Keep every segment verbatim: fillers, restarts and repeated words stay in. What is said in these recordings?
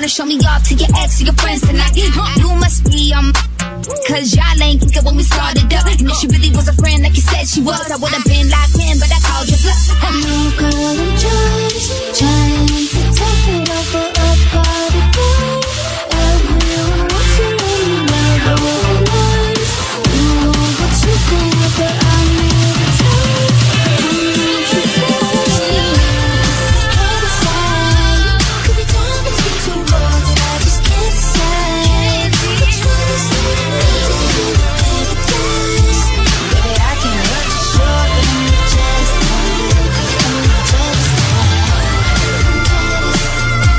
wanna show me off to your ex or your friends tonight. You must be um, cause y'all ain't think it when we started up. And if she really was a friend like you said she was, I would've been locked in, but I called you bluff. No girl, I'm just trying to top it up for a party boy. Everyone wants to let me know the whole night. You know what you think, but I need the time. I need to say can't decide. Could be torn between two worlds that I just can't decide. But you understand, every day. Baby, I can't hurt you short, but I'm just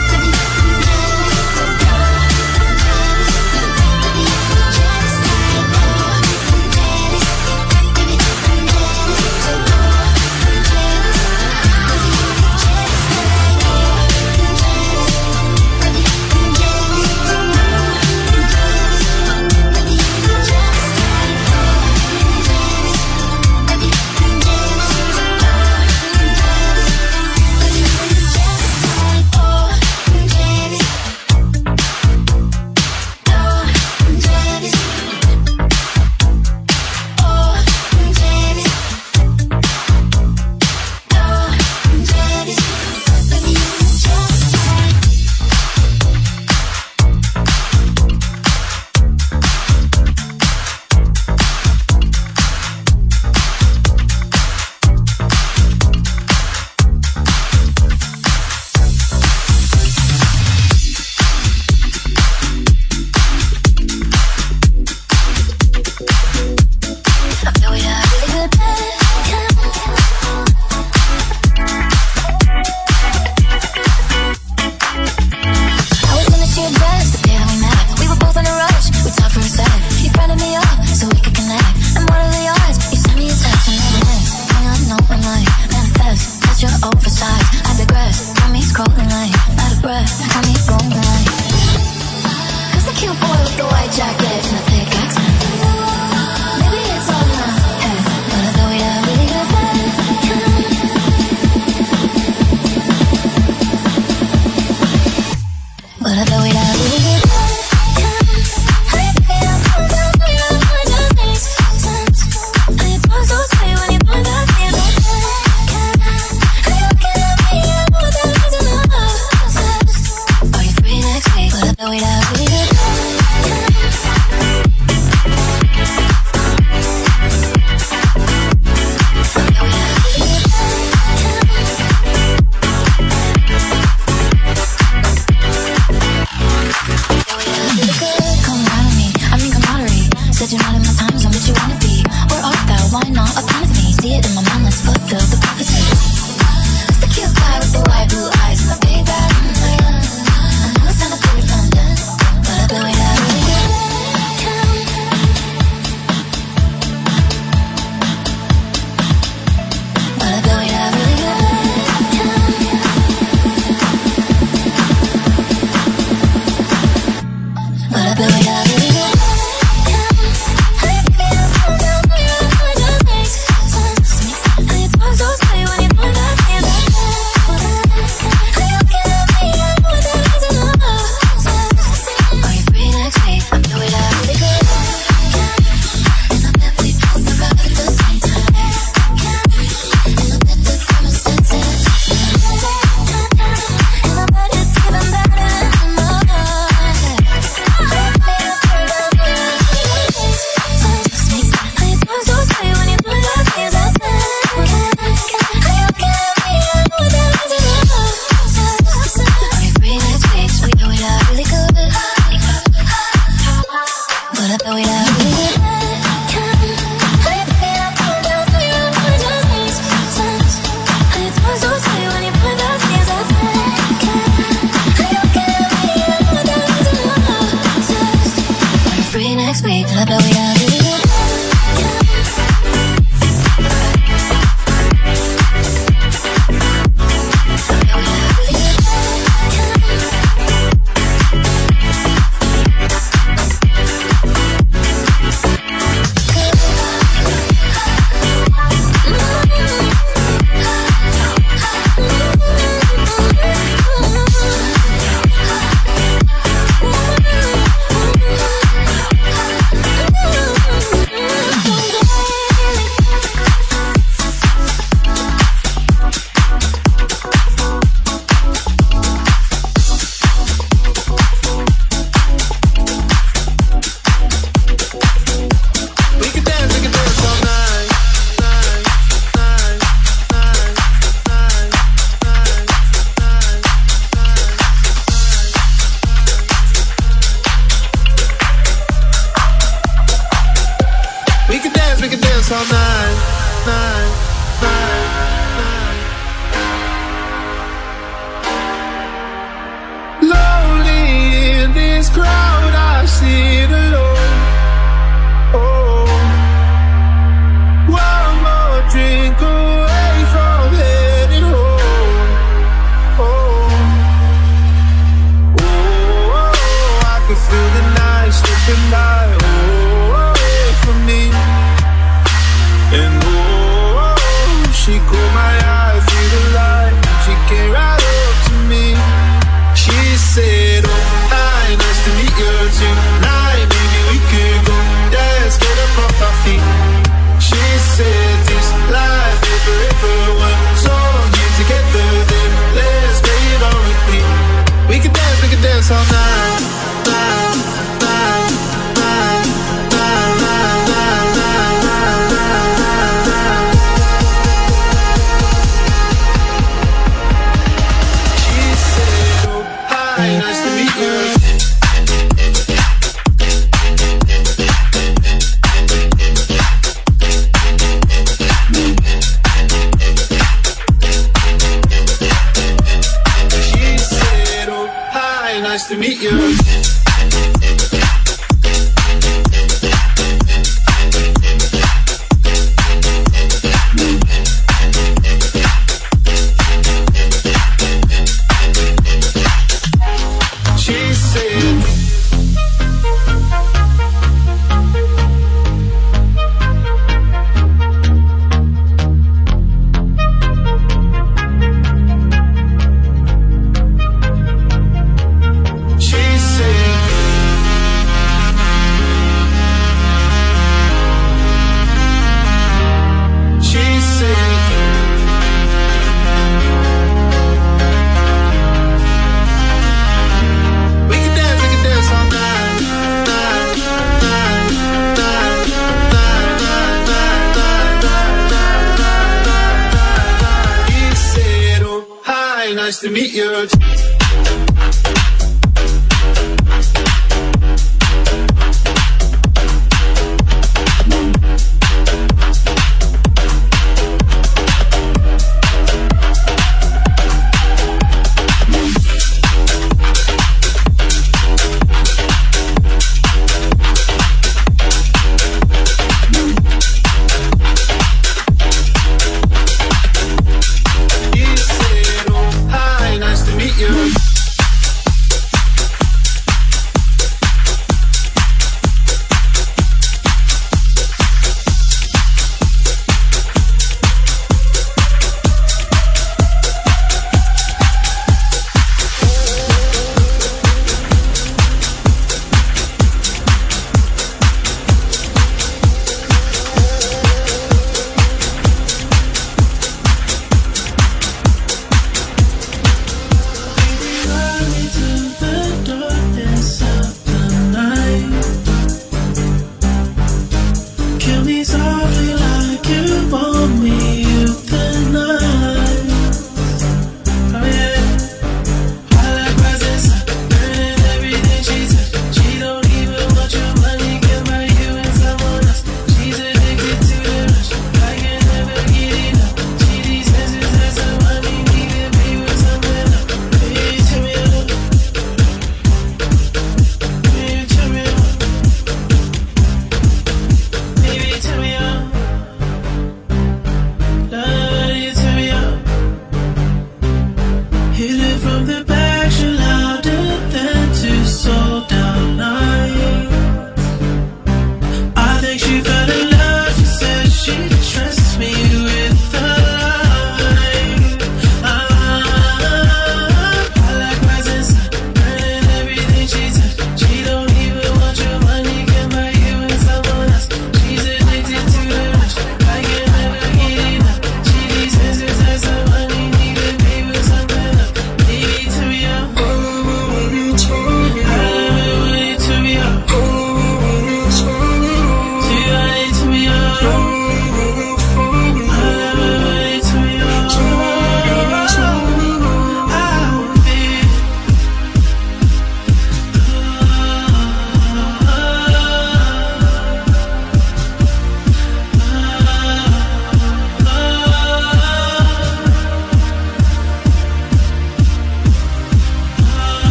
tonight, maybe we could go dance, get up off our feet. She said this life is forever, one song here together, then let's play it on repeat. We can dance, we can dance all night, night, night, night, night, night, night, night, night, night. She said, oh, hi, nice to meet you. Nice to meet you. She said nice to meet you. Nice to meet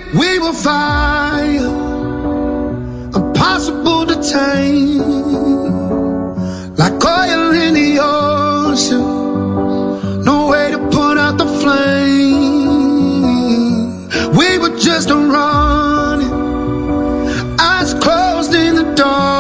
We were fire, impossible to tame, like oil in the ocean, no way to put out the flame. We were just running, eyes closed in the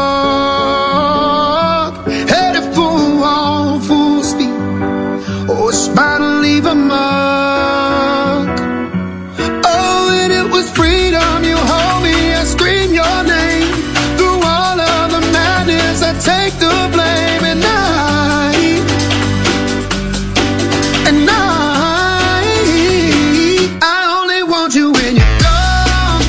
dark, headed for a wall full speed. Oh, it's bound to leave a mark. Oh, and it was freedom. You hold me, I scream your name. Through all of the madness, I take the blame. And I, and I, I only want you when you're gone.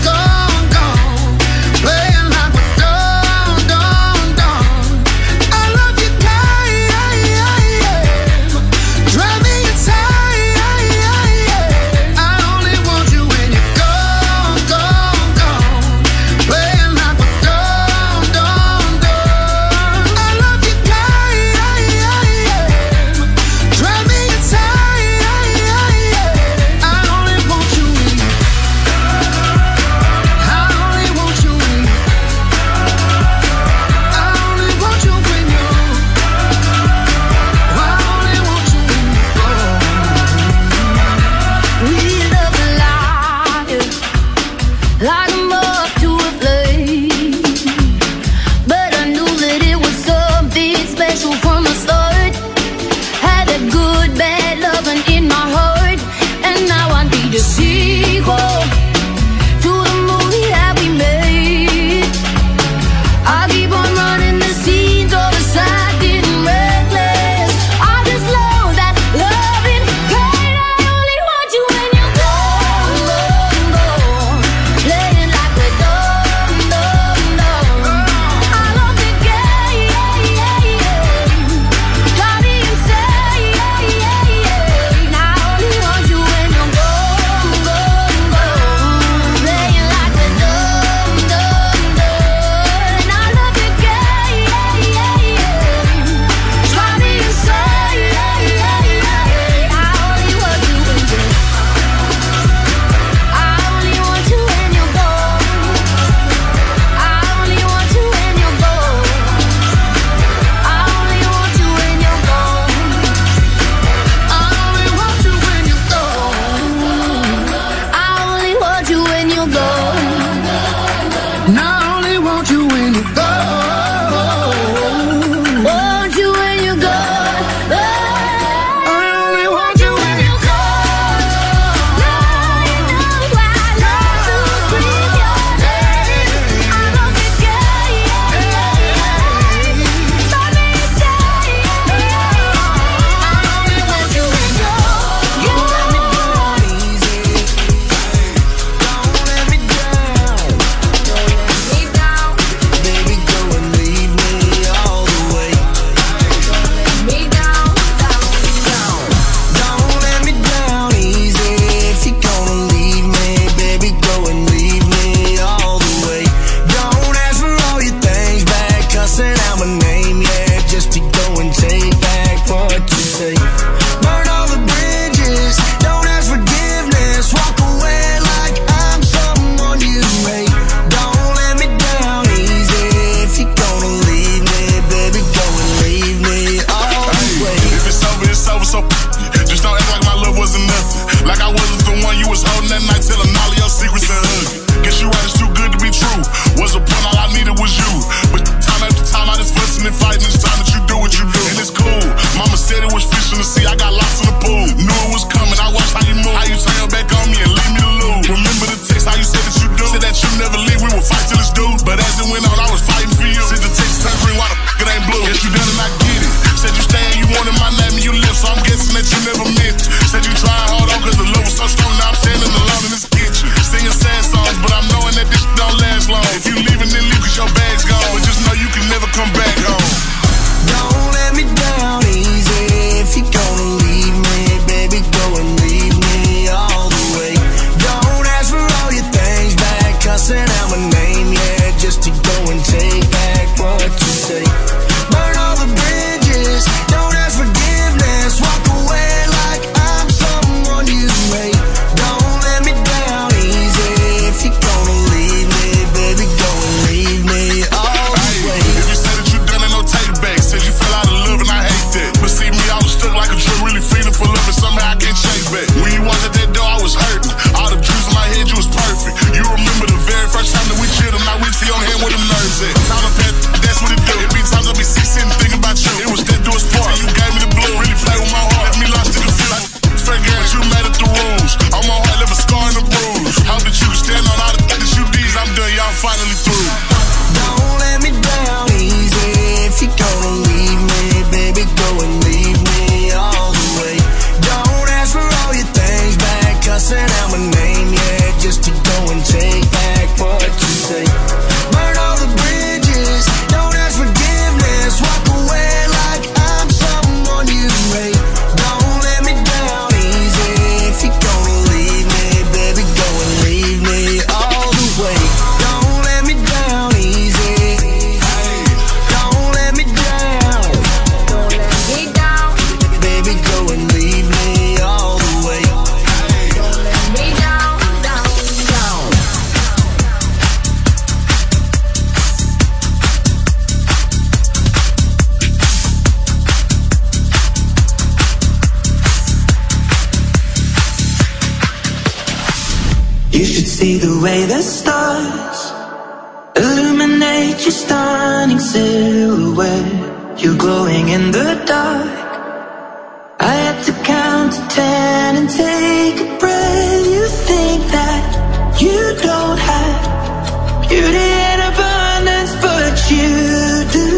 You should see the way the stars illuminate your stunning silhouette. You're glowing in the dark. I had to count to ten and take a breath. You think that you don't have beauty in abundance, but you do.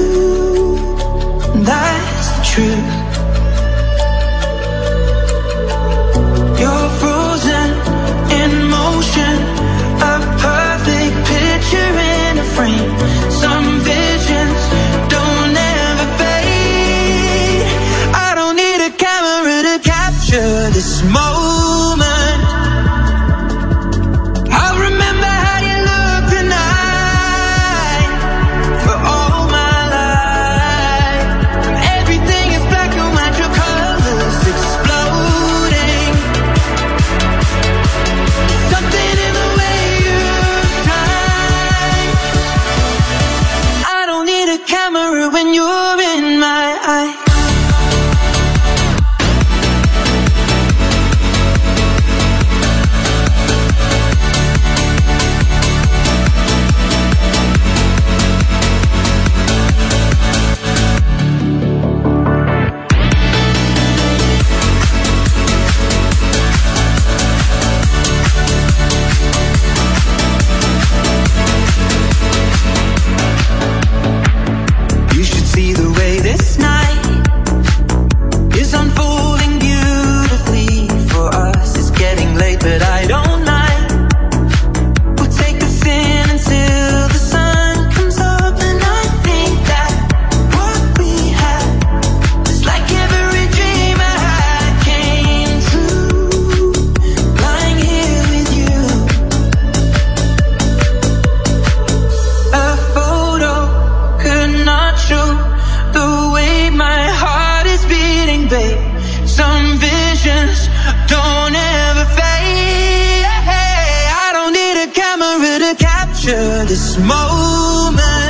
That's the truth. You're frozen in motion, a perfect picture in a frame. Some visions don't ever fade. I don't need a camera to capture this moment. I'll remember how you look tonight for all my life. Everything is black and white, your colors exploding. Something in the way you shine. I don't need a camera when you're in my eye. This moment